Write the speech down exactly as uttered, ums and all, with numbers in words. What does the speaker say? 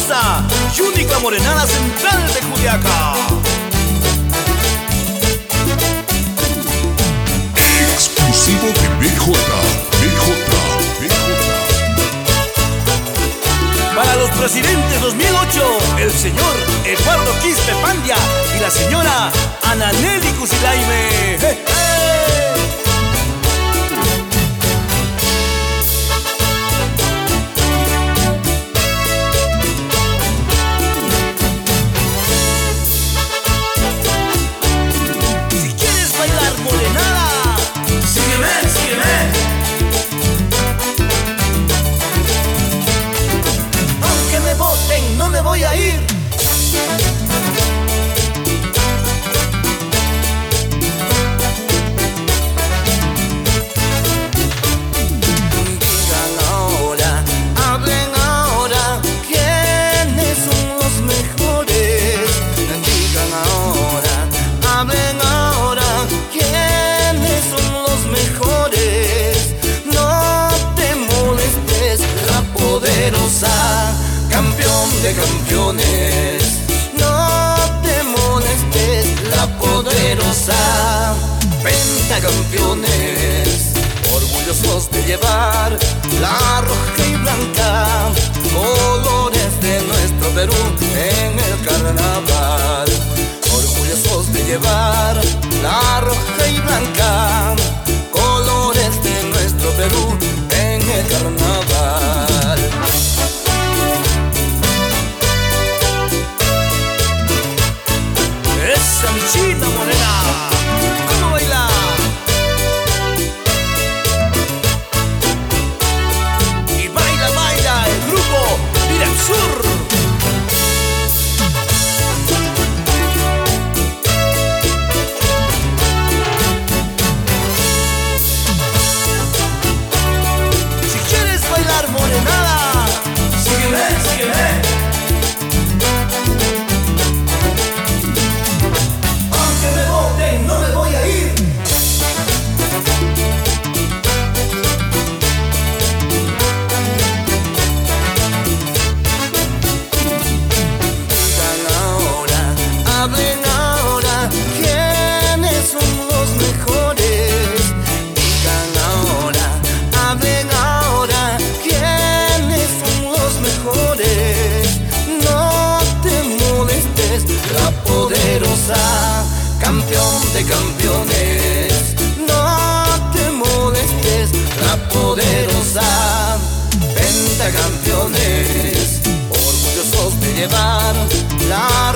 hermosa y única morenada central de Juliaca. Exclusivo de B J, B J, B J. Para los presidentes dos mil ocho, el señor Eduardo Quispe Pandia y la señora Ananeli Cusilaime. ¡Eh, eh! Si quieres bailar morenada, sígueme, sígueme. Aunque me voten, no me voy a ir. Digan ahora, hablen ahora, ¿quiénes son los mejores? Digan ahora, hablen ahora, ¿quiénes son los mejores? No te molestes, la poderosa, campeón de campeones. No te molestes, la poderosa, pentacampeones. Orgullosos de llevar la roja y blanca, colores de nuestro Perú en el carnaval. Orgullosos de llevar la roja y blanca, colores de nuestro Perú en el carnaval. Esa mi china morena, ¿cómo baila? Y baila, baila el grupo Direct Sur. Si quieres bailar morenada, sígueme, sígueme. No me voy a ir. Digan ahora, hablen ahora, ¿quiénes son los mejores? Digan ahora, hablen ahora, ¿quiénes son los mejores? No te molestes, la poderosa, campeón de campeones. No te molestes, la poderosa, pentacampeones. Orgullosos de llevar la